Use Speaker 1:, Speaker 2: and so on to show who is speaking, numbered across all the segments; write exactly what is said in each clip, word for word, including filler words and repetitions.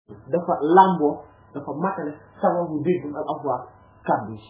Speaker 1: dafa lamboo dafa matale sababu dégg ak afwaat kàddu yi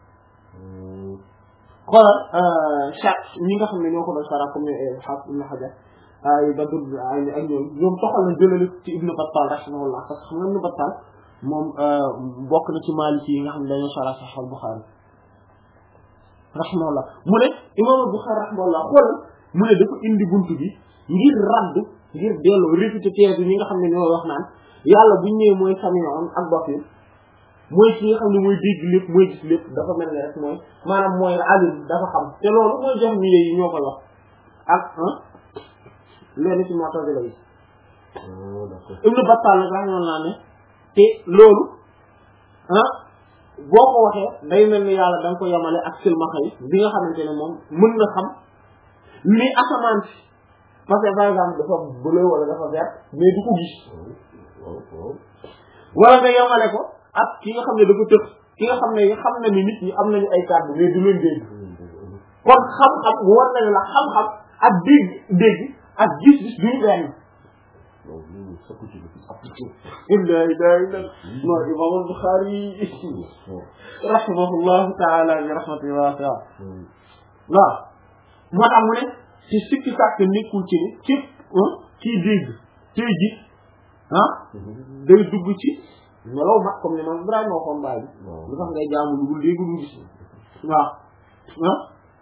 Speaker 1: xoolal chaque ñi nga xam ne ñoo ko doon sara comme xaaf ibn Hajar ay Badr ay ak ñoom ñoom toxal na jëlale ci Ibn Battal rahimahullah parce que xam nga Ibn Battal moom bokk na ci Maliki yi nga xam ne dañoo sara Sahih al-Bukhari rahimahullah mu ne imam al-Bukhari rahimahullah xoolal mu ne dafa indi buntu bi ngir raddu ngir delloo réfuté teer bi ñi nga xam ne ñoo wax naan yàlla buñ ñëwee mooy sami'un ak basir mooy ci nga xam ne mooy dégg lépp mooy gis lépp dafa mel ne rek mooy maanaam mooy alim dafa xam te loolu mooy jox mi yi ñoo koy wax ak leen ci Mu'tazila yi Ibn Battal nag rahimahullah ne te loolu ah boo ko waxee day mel ni yàlla da nga ko yamale ak silmaxa yi bi nga xamante ne moom mën na xam li asamaan si parce que par exemple dafa bleu wala dafa vert mais du ko gis wala nga yamale ko ak ki nga xam ne dafa tëx ki nga xam ne xam na ni nit ñi am nañu ay kàddu mais du leen dégg kon xam-xam war nañu la xam-xam ak dégg dégg ak gis-gis duñu benn illa illa illa no imam al-Bukhari rahimahullahu ta'ala bi rahmatihi wasi'a waaw moo tax mu ne ci sikki sàkk nekkul ci ni képp kii dégg tey ji ah day dugg ci melaw mag comme ni man Ibrahima waxoon baay bi lu tax ngay jaamu lu dul dégg lu gis waaw ah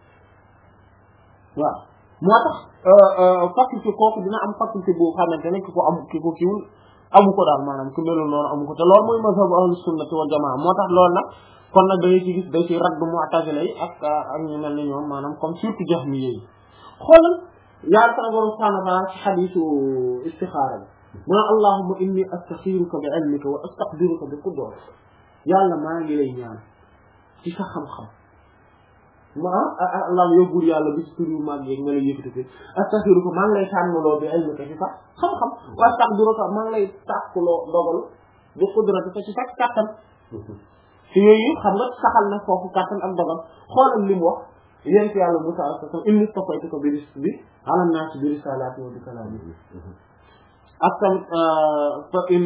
Speaker 1: waaw moo tax faculté kooku dina am faculté boo xamante ne ki ko am ki ko kiwul amu ko daal maanaam ku melul noonu amu ko te loolu mooy mazhabu ahlu sunnati wal jamaa moo tax loolu nag kon nag da ngay ci gis day ci raddu mu'tazila yi ak ak ñu mel ni ñoom maanaam comme surtout jahmi yi xoolal yàlla sama borom subhanahu wa ta'ala ci xadiisu istixaara bi mu ne allahumma inni astaxiruka bi ilmika wa astaqdiruka bi qudratika yàlla maa ngi lay ñaan ci sa xam-xam ma allah yóbbul yàlla bis tur yu mag yeeg nga lay yëkkati fi astaxiruka maa ngi lay tànnaloo bi ilmika ci sa xam-xam wa astaqdiruka maa ngi lay tàkkuloo dogal bi qudratika ci sa kàttan ci yooyu xam nga saxal na foofu kàttan ak dogal xoolal li mu wax yéen yàlla Musaa alayhi salaam inni stafaytuka bi bi ala naas bi risalati wa bi kalami ak tamit fa in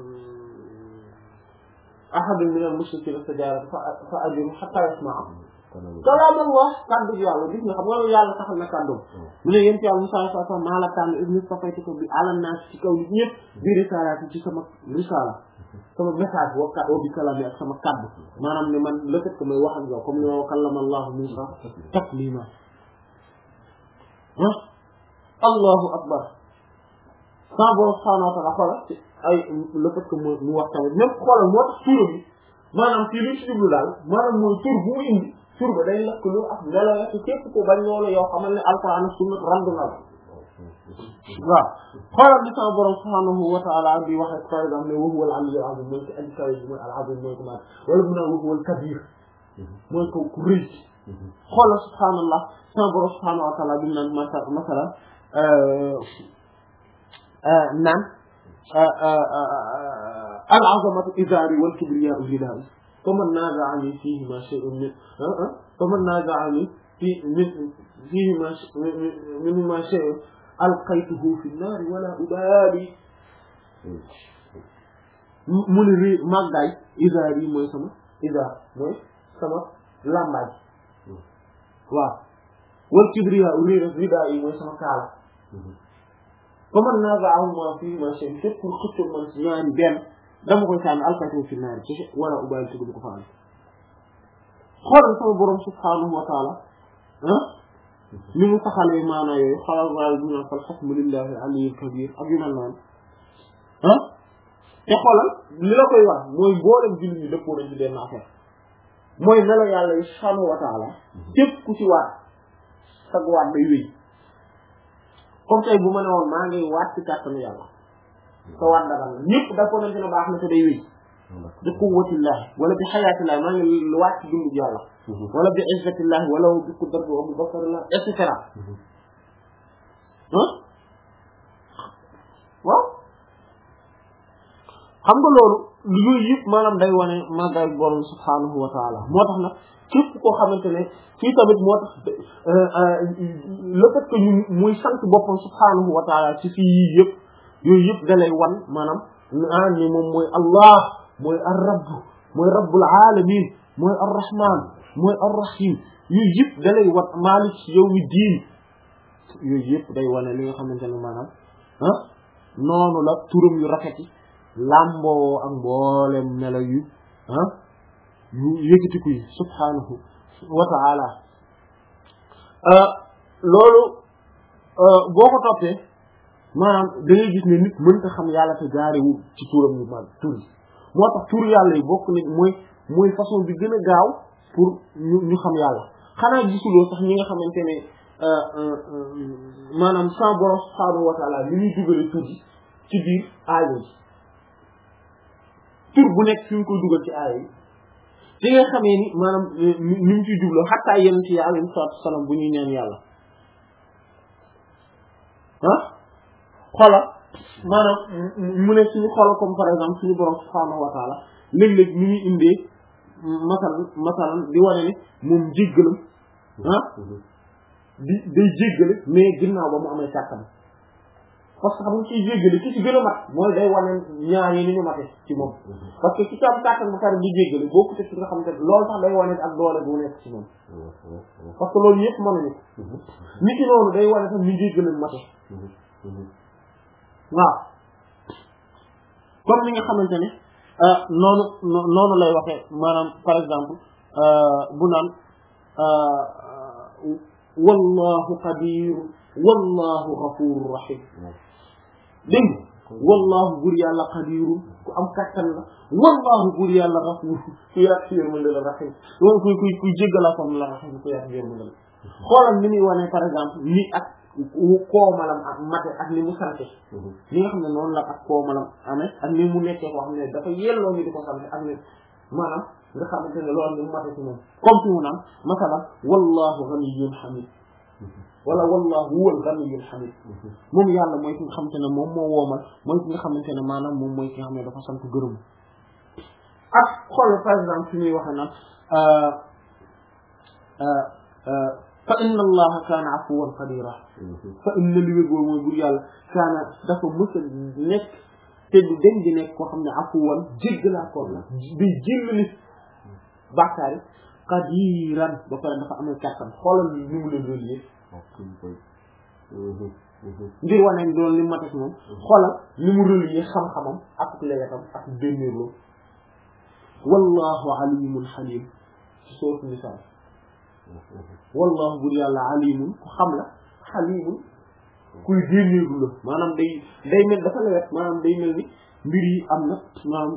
Speaker 1: ahadun min al-mushrikiina istajaaraka fa ajirhu hattaa yasma'a kalaam Allah kàddu yàlla gis nga xam nga yàlla saxal na kàddu mu ne yéen yàlla Musaa alayhi salaam maa la tànn inni stafaytuka bi ala naas ci kaw nit ñëpp bi risalati ci sama risala sama message wa ka bi kalami ak sama kaddu maanaam ne man le fait que may wax ak yow comme ni ma kallama Allah Musa taklima ah Allahu akbar sa borom subhanahu wa ta'ala xoolal ci ay le fait que mu wax tamit même xoolal moo tax tur bi maanaam fii li ci jublu daal maanaam mooy tur bu mu indi tur ba day lakk lu ak melo la ci képp ko bañ loolu yow xamal ne alquran ak sunna randu na la waaw xoolal li sama borom subhanahu wa ta'ala bi wax par exemple ne wa huwa al-'aliyyul 'azim mooy ci aji kawe bi mooy al-'azim mooy ko maat wala mu naan wa huwa al-kabir mooy ko ku rëy xoolal subhanallah sama borom subhanahu wa ta'ala bi naan masa masala naan al-'azamatu izari wal kibriya'u ridaa'i faman naaza'ani fiihimaa shay'un min faman naaza'ani fi min fiihimaa minhumaa shay'un alqaytuhu fi naari wala ubaali mu ne ri màggaay isaar yi mooy sama isaar mooy sama lambaaj waaw wal kibriya rida rida yi mooy sama kaala fa man naaza'ahuma fii ma shay fépp pour xëccoo man si ñaari benn dama koy sànni alqaytuhu fi naari ci wala ubaali te du ko faal xoolal sama borom subhanahu wa ta'ala ah ni mu saxalee maanaa yooyu xalal waal bi naan fal hukmu lillahi aliyyil kabir ak yu mel noonu ah te xoolal li la koy wax mooy mboolem jullit ñi dëppoo nañ ci benn affaire mooy melo yàlla yi subhanahu wa ta'ala képp ku ci waat sag waat day wéy comme tey bu ma ne woon maa ngi waat ci kàttanu yàlla sa waat dagal la ñëpp dëppoo nañ ci ne baax na te day wéy bi quwwatillahi wala bi hayatillahi maa ngi waat ci dundu yàlla wala bi izzatillahi wala bi qudratihi wa bi basarillahi et cetera ah waaw xam nga loolu yooyu yëpp maanaam day wane màggaay borom subhanahu wa ta'ala moo tax nag képp koo xamante ne fii tamit moo tax le fait que ñu muy sant boppam subhanahu wa ta'ala ci fii yii yëpp yooyu yëpp da lay wan maanaam naan ni moom mooy allah mooy ar-rabb mooy rabbul alamin mooy ar-rahman mooy ar-rahim yooyu yëpp da lay wat malik yawmi diin yooyu yëpp day wane li nga xamante ne maanaam ah noonu la turam yu rafet yi lamboo ak mboolem melo yu ah yu yëkkatiku yi subhanahu wa ta'ala loolu boo ko toppee maanaam da ngay gis ne nit mënta xam yàlla te jaarewul ci turam yu mag tur yi moo tax tur yàlla yi bokk nañ mooy mooy façon bi gën a gaaw pour ñu ñu xam yàlla xanaa gisuloo sax ñi nga xamante ne maanaam sa borom subhaanahu wa ta'ala li ñuy dugale tur yi ci biir aaya yi tur bu nekk fi ñu koy dugal ci aaya yi li nga xamee ni maanaam ni ñu ciy jubloo xattaa yenn ci alayhi salaatu wa salaam bu ñuy ñaan yàlla ah xola maanaam mu ne suñu xola comme par exemple suñu borom subhaanahu wa ta'ala léeg-léeg ñu ñuy indee masalan masalan di wane ne moom jéggalam ah di day jéggale mais ginnaaw ba mu amee kàttan parce que xam nga ciy jéggale ki ci gën a mat mooy day wane ñaar yi ni ñu mate ci moom parce que ci am kàttan ba pare di jéggale boo ko ci nga xam te loolu sax day wane ak doole bu nekk ci moom parce que loolu yëpp mënuñu nit ki noonu day wane sax ñu jéggale mate waaw comme ni nga xamante ne noonu noonu lay waxee maanaam par exemple bu naan wallahu qadir wallahu ghafurur rahim dégg wallahu bur yàlla qadirun ku am kattan la wallahu bur yàlla ghafur ku yaat yërmande la rahim loolu kuy kuy kuy jéggala kon la rahim ku yaat yërmande la xoolal ni muy wane par exemple ni ak koomalam ak mate ak ni mu sante li nga xam ne noonu la ak koomalam amee ak ni mu nekkee koo xam ne dafa yelloo ñu di ko sante ak ni maanaam nga xamante ne loolu ni mu mate ci moom comme fi mu naan masalan wallahu ghaniyyun hamid wala wallahu huwal ghaniyyul hamid moom yàlla mooy ki nga xamante ne moom moo woomal mooy ki nga xamante ne maanaam moom mooy ki nga xam ne dafa sant gërëm ak xool par exemple fi muy waxe naan fa inna allaha kaana afuwan qadira fa inna li wér boobu mooy bur yàlla kaana dafa mës a nekk te du den di nekk koo xam ne afuwan jéggalaa koon la day jéllali bàkkaar yi qadiran ba pare dafa amee kàttan xoolal ni mu leen relier ngir wane ni doon li ma teg moom xoolal ni mu relier xam-xamam ak leeram ak bénnéerloo wallahu alimun halim ci sourate Nisaa wallahu bur yàlla alimun ku xam la halimun kuy bénnéerlu la maanaam day day mel dafa leer maanaam day mel ni mbir yi am na maanaam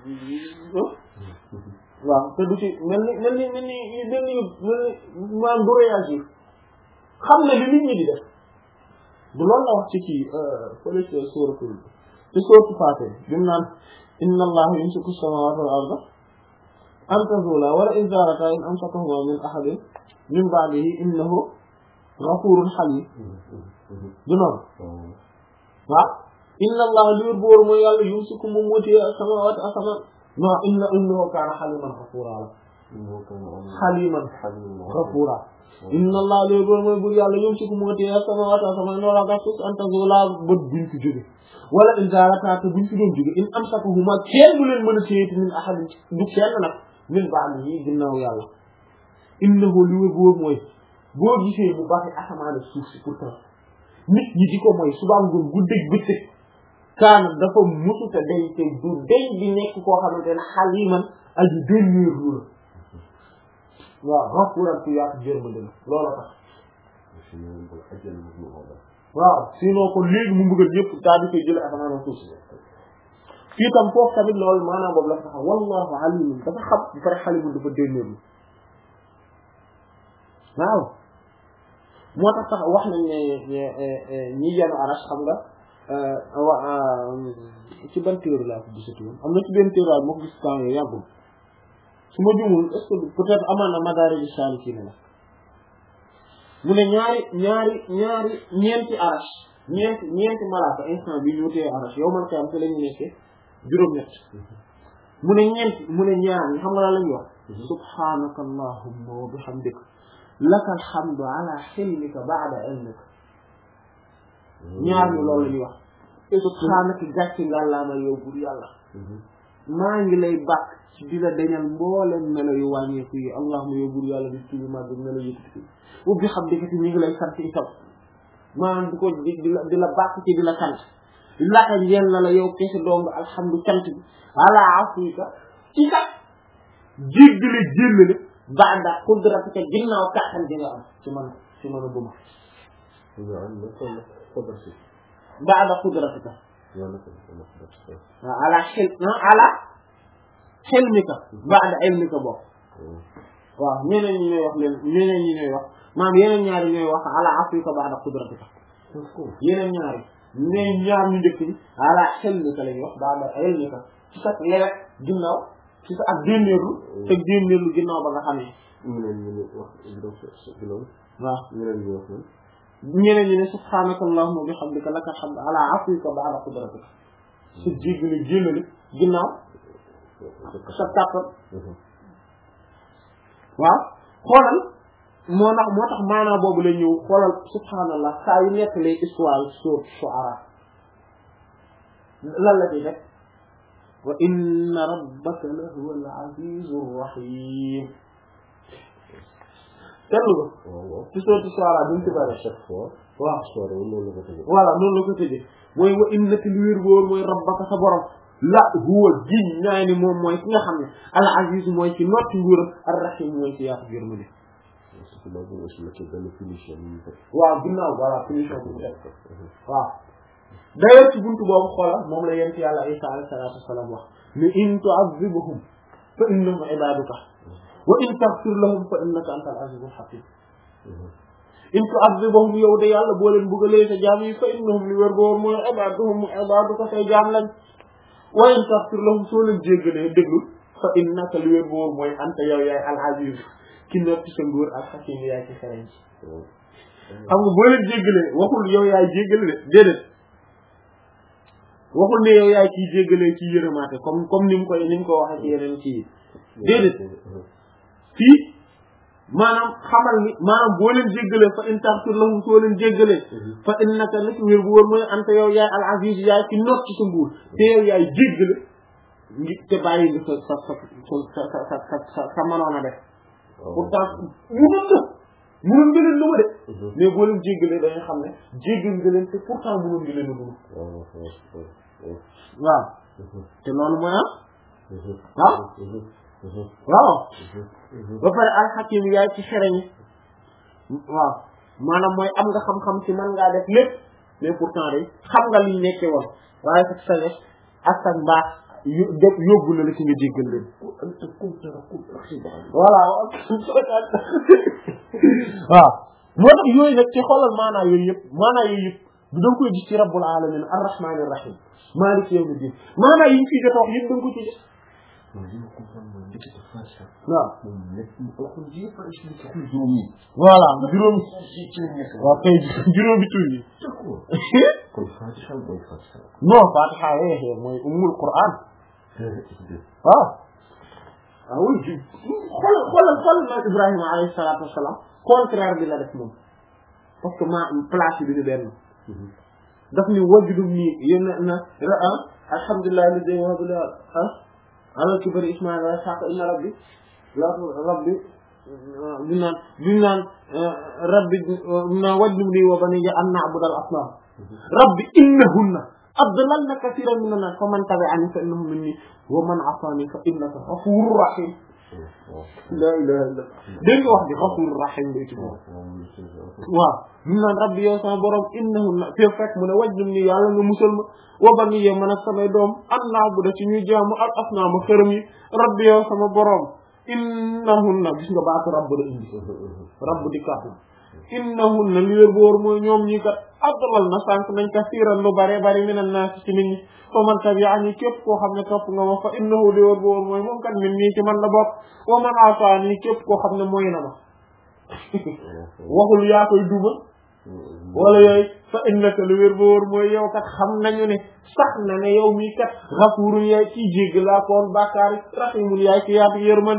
Speaker 1: waaw te du ci mel ni mel ni mel ni mel ni mel ni maanaam du réagir xam na li nit ñi di def du loolu la wax ci kii fële ci sóoratul ci sóoratu Faatir bi mu naan inna allaha yumsiku samawati wal arda an tazula wala in zalata in amsakahuma min ahadin min ba'dihi innahu ghafurun halim du noonu waaw inna allaha li wér boor mooy yàlla yumsiku moom moo téye samawati asamaan non inna innahu kaana haliman ghafura la haliman ghafura inna allaha li wér boor mooy bur yàlla yumsiku moo téye samawati asamaan wala gafus an tazula bët buñ fi jóge wala in zalata te buñ fi doon jóge in amsakahuma kenn du leen mën a téye min ahadin du kenn nag min ba'dihi ginnaaw yàlla innahu li wér boor mooy boo gisee bu baaxee asamaan suuf si pourtant nit ñi di ko mooy suba ngoon guddeeg bëccëg kaana dafa musuta day te du day di nekk koo xamante ne xaliman aji bénnéerlu la waaw ghafuran ku yaatu jërmande la loola tax waaw sinon kon léegi mu bëggal ñëpp daal di koy jël asamaan suuf si fii tam foofu tamit loolu maanaam boobu la tax wallahu alimun dafa xam bu pare xalimun dafa bénnéerlu waaw moo tax tax wax nañ ne ñi yenn arash xam nga wa ci ban téere laa ko gisati woon am na ci benn téere moo ko gis temps yooyu yàggul su ma jumul est-ce que peut-être amaan na Madaarij as-Saalikiin la mu ne ñaari ñaari ñaari ñeenti arash ñeenti ñeenti malaaka instant bi ñu téye arash yow man kay am te la ñu nekkee juróom-ñett mu ne ñeenti mu ne ñaar ñi xam nga la lañuy wax subhaanaka allahumma wa bihamdika laka alhamdu ala hilmika ba'da ilmika ñaar ñu loolu la ñuy wax subhaanaka gàcce ngàllaama yow bur yàlla maa ngi lay bàkk ci di la dañal mboolem melo yu wàññeeku yi allahumma yow bur yàlla di tuubi màgg melo yëkkati ubbi xam di kati ñu ngi lay sant itam maanaam di ko di di la di la bàkk ci di la sant laka njeel na la yow kese dong alhamdu cant bi ala afrika ci sax jéggale jéllale ba'da qudratika ginnaaw kàttan gi nga am ci man ci mën a bëma ba'da qudratika waaw ala xel ala xelmika ba'da ilmika bokk waaw ñeneen ñi ñooy wax leen ñeneen ñi ñooy wax maam yeneen ñaari ñooy wax ala afrika ba'da qudratika yeneen ñaari mais ñaar ñu njëkk ni ala xelmika lañuy wax ba'da ilmika ci sa lewet ginnaaw ci sa ak dénneerlu te dénneerlu ginnaaw ba nga xamee waaw ñeneen ñi ne subhaanaka allahumma wa bihamdika laka alhamdu ala afwika ba'da qudratika su jéggale jéllale ginnaaw sa tàppal waaw xoolal moo tax moo tax maanaa boobu la ñëw xoolal subhaanallah saa yu nekk lay histoire sur shu'ara lan la ci rek wa inna rabbaka la huwa al-azizur rahim tellu ko ci sourate Shu'ara duñ ci bari chaque fois waaw voilà noonu la ko tëjee mooy wa inna li wér wóor mooy rabbaka sa borom la huwa giñ ñaay ni moom mooy ki nga xam ne al-aziz mooy ci notti nguuram ar-rahim mooy ci yaatu yërmande waaw ginnaaw voilà punition bu def waaw d'ailleurs ci buntu boobu xoolal moom la yent yàlla Isa alayhi salaatu wasalaam wax ne in tu'adhibhum fa innahum ibaduka wa in taghfir lahum fa innaka antal azizul hakim in tu'adhibhum yow de yàlla boo leen bëggalee sa jaam yi fa innahum li wér boor mooy ibaduhum ibaduka say jaam lañ wa in taghfir lahum soo leen jéggalee déglu fa innaka li wér boor mooy anta yow yaay al aziz ki noppi sa nguur al hakim yaay ci xereñ ci xam nga boo leen jéggalee waxul yow yaay jéggale de déedéet waxul ne yow yaay ciy jéggalee ci yërëmaate comme comme ni mu koy ni mu ko waxee ci yeneen ci déedéet fii maanaam xamal ni maanaam boo leen jéggalee fa in taghfir lahum soo leen jéggalee fa innaka nag wér bu wóor mooy anta yow yaay al aziz yaay ci not ci sa nguur te yow yaay jéggale ngi te bàyyi nga sa sa sa sa sa sa sa sa mënoon a def pourtant mënoon nga mënoon nga leen lu ma de mais boo leen jéggalee dañuy xam ne jéggal nga leen te pourtant mënoon nga leen a dund waaw te loolu mooy ah waaw waaw ba pare alxakim yaay ci xereñ waaw maanaam mooy am nga xam-xam ci mën ngaa def lépp mais pourtant de xam nga liñ nekkee woon waaye sa sagesse ak sa mbaax yóbbu na la ci nga jéggal leen voilà waaw moo tax yooyu nag ci xoolal maanaa yooyu yëpp maanaa yooyu yëpp du da nga koy gis ci rabbul alamin arrahman arrahim malik yawmiddin maanaa yi ñu fi jot a wax yëpp da nga ko ci gis waaw voilà juróomi waaw kay juróomi tur yi non fatiha yee mooy ummul qur'an waaw ah oui xoolal xoolal xoolal na Ibrahima alayhi salaatu wasalaam contraire bi la def moom parce que ma place bi ni benn daf ni wajudum nii yéen na ah alhamdulilah li day wax ah ala kibari ismail wa ishaq inna rabbi la rabbi bi naan bi naan rabbi na wajudum nii wa baniya an na'budu al asnam rabbi innahunna adlalna kathiran min an-nas faman tabi'ani fa innahu minni wa man 'asani fa innaka ghafurur rahim la ilaha illa dégg nga wax bi ghafurur rahim lay ci moom waaw ñu naan rabbi yow sama borom innahunna fi fekk mu ne wajjum ni yàlla nga musal ma wa baniya man ak samay doom an na'budu ci ñuy jaamu al asnaama xërëm yi rabbi yow sama borom innahunna gis nga baatu rabb la indi rabb di kàddu innahunna li wér boor mooy ñoom ñi kat abdalal na sànq nañ kasiiran lu bare bari minan naas ci nit ñi fa man tabi'ani képp koo xam ne topp nga ma fa innahu li wér boor mooy moom kat min nii ci man la bokk wa man asaani képp koo xam ne mooy na ma waxul yaa koy duma wala yooyu fa innaka li wér boor mooy yow kat xam nañu ne sax na ne yow mii kat ghafurun yaay ciy jéggalaa koon bàkkaari rahimun yaay ci yaatu yërmande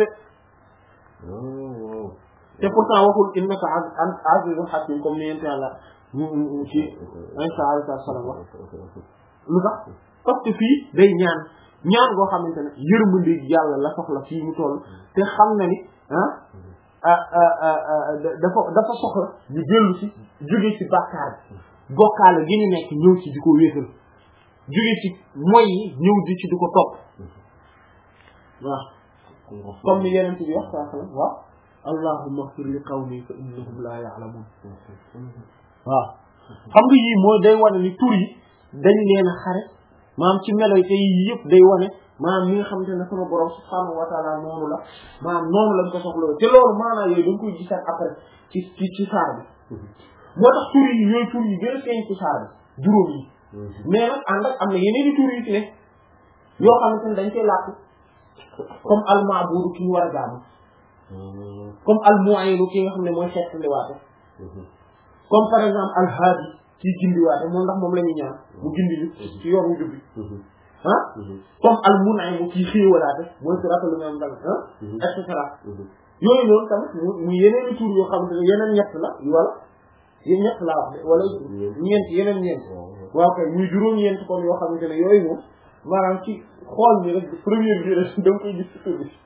Speaker 1: te pourtant waxul innaka azizun hakim comme ni yent yàlla ci Isa alayhi salaam wax lu tax parce que fii day ñaan ñaan goo xamante ne yërmande yàlla la soxla fii mu toll te xam na ni ah dafa dafa soxla ñu dellu si jóge ci bàkkaar bi bokkaale gi ñu nekk ñëw ci di ko wéetal jóge ci moy yi ñëw di ci di ko topp waaw comme ni yeneen bi wax saa sallam waaw allahumma ighfir li qawmi fa innahum la ya'lamun waaw xam nga yii mooy day wane ni tur yi dañ leen a xare maanaam ci melo yi te yii yëpp day wane maanaam mi nga xamante ne sama borom subhaanahu wa ta'ala noonu la maanaam noonu lañ ko soxla te loolu maanaam yooyu dañ koy gisaat après ci ci ci saar bi moo tax tur yi yooyu tur yi gën a feeñ ci saar bi juróom yi mais nag ànd ak am na yeneen i tur yu ci ne yoo xamante ne dañ koy làkk comme al-ma'budu ki ñu war a jaamu comme al-mu'ayyin ki nga xam ne mooy xeet liwaate comme par exemple al-hadi kii gindiwaate moom ndax moom la ñuy ñaan mu gindi ñu ci yoon wu jubbi ah comme al-mun'im kii xéewalaate mooy si rafetlu nga am tamit ah et cetera yooyu noonu tamit mu yeneen i tur yoo xamante ne yeneen ñett la wala yéen ñett laa wax de wala ñeent yeneen ñeent waaw kay muy juróom-ñeent kon yoo xamante ne yooyu moom maanaam ci xool bi rek première bi rek da nga koy gis ci tur bi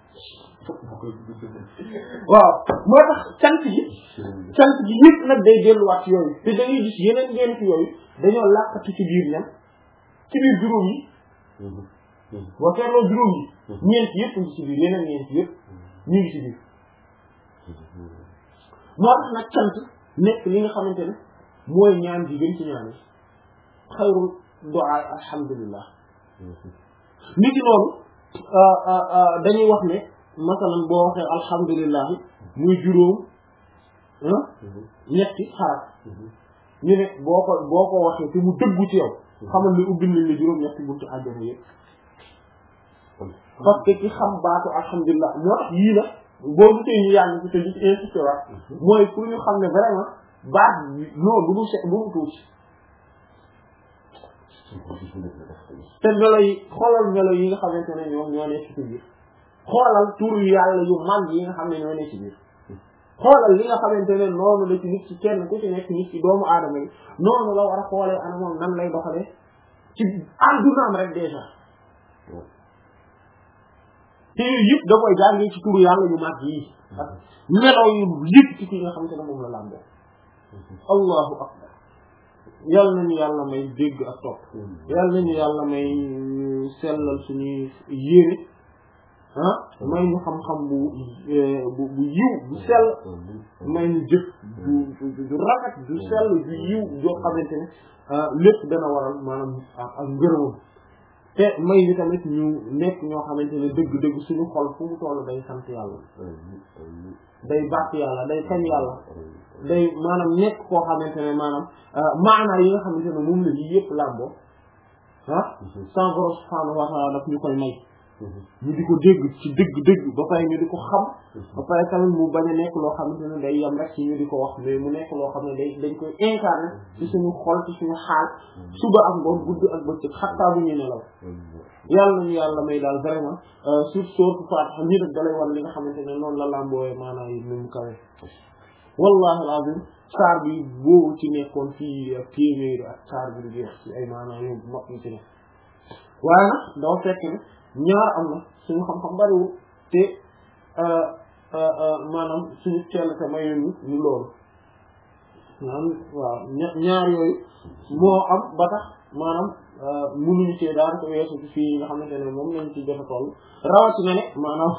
Speaker 1: waaw moo tax cant gi cant gi yëpp nag day delluwaat ci yooyu te da ngay gis yeneen ñeent yooyu dañoo làqatu ci biir ñan ci biir juróom yi boo seetloo juróom yi ñeent yëpp ngi ci biir yeneen ñeent yëpp ñu ngi ci biir moo tax nag cant nekk li nga xamante ne mooy ñaan gi gën ci ñaan yi xayrul du'a alhamdulillah nit ki noonu dañuy wax ne masalan boo waxee alhamdulillah muy juróom ñetti xaraf ñu ne boo ko boo ko waxee te mu dëggu ci yow xamal ni ubbil nañ la juróom ñetti buntu àjjana yëpp parce que ki xam baatu alhamdulillah moo tax yii la boo gisee ñu yàgg ci te di ci insisté waat mooy pour ñu xam ne vraiment baat non du mu se du mu tuuti te melo yi xoolal melo yi nga xamante ne ñoom ñoo nekk ci biir xoolal tur yàlla yu mag yi nga xam ne ñoo nekk ci biir xoolal li nga xamante ne noonu la ci nit ci kenn ku ci nekk nit ci doomu aadama yi noonu la war a xoolee ana moom nan lay doxalee ci àddunaam rek déjà te yooyu yëpp da koy jàngee ci turu yàlla yu mag yi ak melo yu yëpp ci ki nga xamante ne moom la làmboo allahu akbar yàlla nañu yàlla may dégg ak topp yàlla nañu yàlla may sellal suñuy yéene ah may ñu xam-xam bu bu bu yiw bu sell may ñu jëf bu du rafet du sell du yiw joo xamante ne lépp dana waral maanaam ak ngërëmam te may ñu tamit ñu nekk ñoo xamante ne dëgg-dëgg suñu xol fu mu toll day sant yàlla day bàkk yàlla day kañ yàlla day maanaam nekk koo xamante ne maanaam maanaa yi nga xamante ne moom la yii yëpp làmboo ah sans borom subhaanahu wa ta'ala daf ñu koy may ñu di ko dégg ci dëgg-dëgg ba pare ñu di ko xam ba pare tamit mu bañ a nekk loo xamante ne day yem rek ci ñu di ko wax mais mu nekk loo xam ne day dañ koy incarné ci suñu xol ci suñu xaal suba ak ngoon guddi ak bëccëg xattaa bu ñu nelaw yàlla nañu yàlla may daal vraiment sur surtout Fatiha ñi def dalay war li nga xamante ne noonu la làmbooyee maanaam yi nu mu kawe wallahi alazim saar bi boobu ci nekkoon fii ak téeméeri ak saar bi du jeex ci ay maanaam yu mag yi ci ne waaye nag dafa fekk ne ñaar am na suñu xam-xam bariwul te maanaam suñu teel te mayuñu ñu loolu maanaam waaw ñaar yooyu moo am ba tax maanaam mënuñu cee daan ko weesu ci fii nga xamante ne moom lañ ci jot a toll rawatina ne maanaam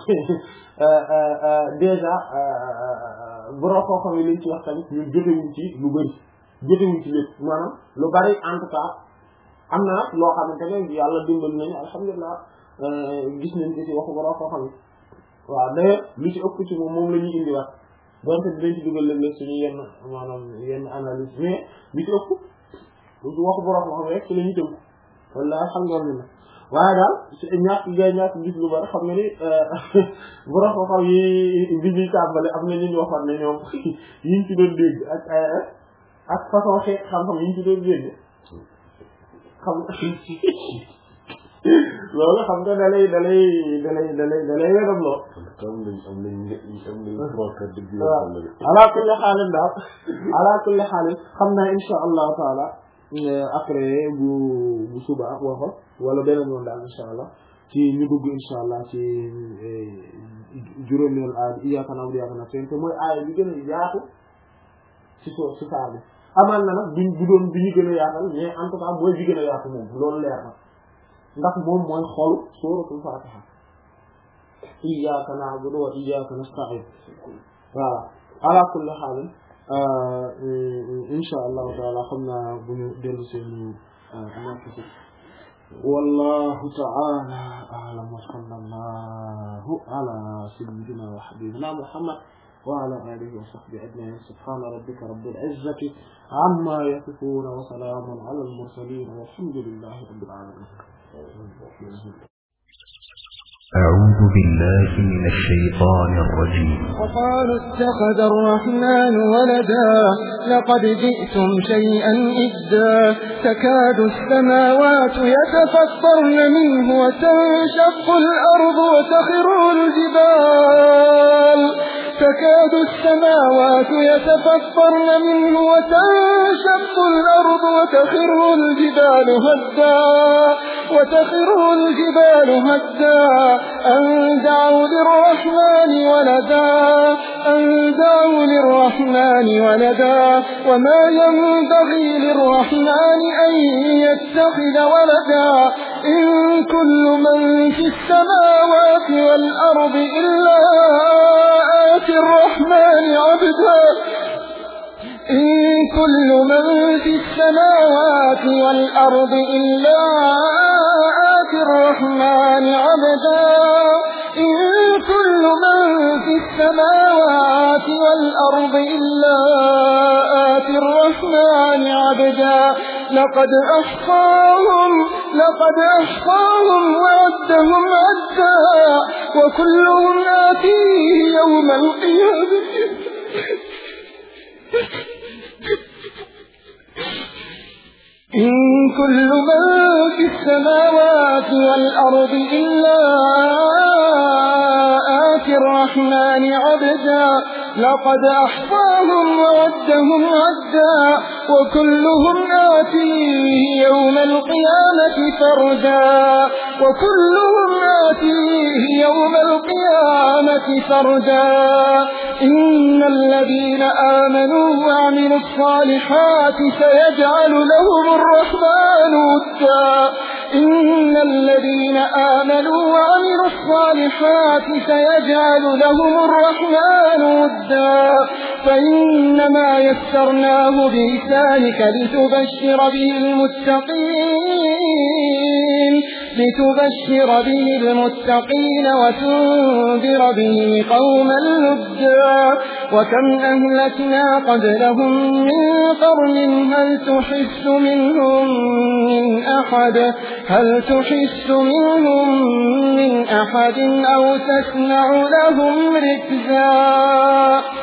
Speaker 1: déjà borom koo xam ne liñ ci wax tamit ñun jotewuñ ci lu bari jotewuñ ci lépp maanaam lu bari en tout cas am na nag loo xamante ne yàlla dimbali nañu alhamdulilah gis nañ ci ci waxu borom koo xam ne waaw d'ailleurs li ci ëpp ci moom moom la ñuy indiwaat donte dinañ ci dugal léeg-léeg suñu yenn maanaam yenn analyse mais li ci ëpp waxu borom koo xam ne rek ci la ñuy tënk wala alhamdulilah waaye daal ñàkk ngay ñàkk gis lu bari xam nga ni borom koo xam yi bi ñuy tàmbale am na ñu ñu waxoon ne ñoom yi ñu ci doon dégg ak ak façon xeet xam-xam yi ñu ci doon dégg xam loolu xam nga da lay da lay da lay da lay da lay wedam loo
Speaker 2: am nañ am nañ am nañ trois quatre dëgg
Speaker 1: ala kulli xaalin daal ala kulli xaalin xam naa insha allahu taala après bu bu suba waxo wala beneen yoon daal insha allah ci ñu dugg insha allah ci juróomeel aay iyyaka na'budu wa iyyaka nasta'iin te mooy aay bi gën a yaatu ci so ci saar bi amaan na nag duñ du doon bi ñu gën a yaatal mais en tout cas mooy bi gën a yaatu moom loolu leer na ndax moom mooy xolu suuratul faatiha iyyaka na'budu wa iyyaka nasta'iin voilà ala kulli haal insha allahu taala xam naa bu ñu dellu seen anakisi wallahu ta'ala a'lam wa sallallahu ala sayyidina wa habibina muhammad wa ala alihi wa sahbihi ajma'in subhana rabbika rabbil izzati amma yasifun wa salamun ala al mursalin walhamdulillahi rabbil alamin.
Speaker 3: أعوذ بالله من الشيطان الرجيم.
Speaker 4: وقالوا اتخذ الرحمن ولدا لقد جئتم شيئا إدا تكاد السماوات يتفطرن منه وتنشق الأرض وتخر الجبال تكاد السماوات يتفطرن منه وتنشق الأرض وتخر الجبال هدا وتخر الجبال هدا أن دعوا للرحمن ولدا أن دعوا للرحمن ولدا وما ينبغي للرحمن أن يتخذ ولدا إن كل من في السماوات والأرض إلا آتي الرحمن عبدا إن كل من في السماوات والأرض إلا آتي الرحمن عبدا إن كل من في السماوات والأرض إلا آتي الرحمن عبدا لقد أحصاهم لقد أحصاهم وعدهم عدا وكلهم آتيه يوم القيامة إن كل من في السماوات والأرض إلا آتي الرحمن عبدا لقد أحصاهم وعدهم عدا وكلهم آتيه يوم القيامة فردا وكلهم آتيه يوم القيامة فردا إن الذين آمنوا وعملوا الصالحات سيجعل لهم الرحمن ودا إن الذين آمنوا وعملوا الصالحات سيجعل لهم الرحمن ودا فإنما يسرناه بلسانك لتبشر به المتقين لتبشر به المتقين وتنذر به قوما لدا وكم أهلكنا قبلهم من قرن هل تحس منهم من أحد هل تحس منهم من أحد أو تسمع لهم ركزا.